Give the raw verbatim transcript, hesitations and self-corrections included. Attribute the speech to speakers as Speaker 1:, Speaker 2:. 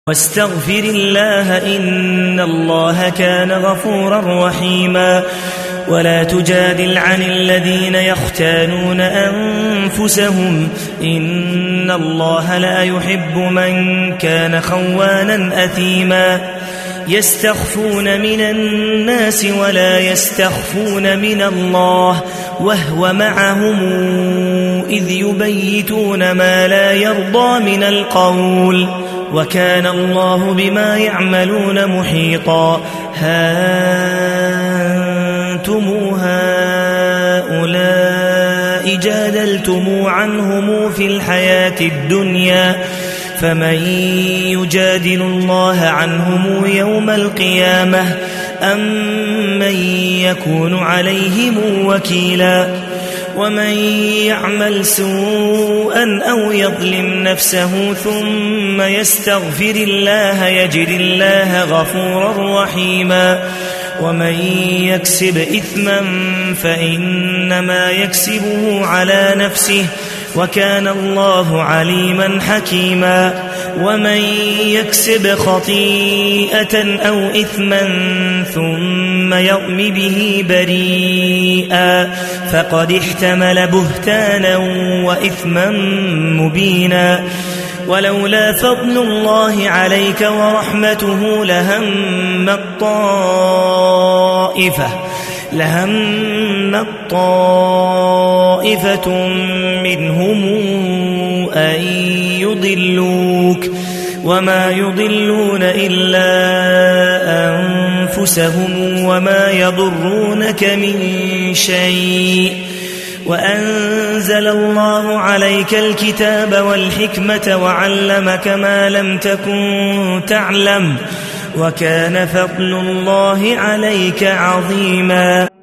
Speaker 1: واستغفر الله إن الله كان غفورا رحيما ولا تجادل عن الذين يختانون أنفسهم إن الله لا يحب من كان خوانا أثيما يستخفون من الناس ولا يستخفون من الله وهو معهم إذ يبيتون ما لا يرضى من القول وكان الله بما يعملون محيطا ها أنتم هؤلاء جادلتم عنهم في الحياة الدنيا فمن يجادل الله عنهم يوم القيامة أم من يكون عليهم وكيلا ومن يعمل سوءا أو يظلم نفسه ثم يستغفر الله يجد الله غفورا رحيما ومن يكسب إثما فإنما يكسبه على نفسه وكان الله عليما حكيما ومن يكسب خطيئة أو إثما ثم يرم به بريئا فقد احتمل بهتانا وإثما مبينا ولولا فضل الله عليك ورحمته لهم الطائفة لهم طائفة منهم أن يضلوك وما يضلون إلا أنفسهم وما يضرونك من شيء وأنزل الله عليك الكتاب والحكمة وعلمك ما لم تكن تعلم وكان فضل الله عليك عظيما.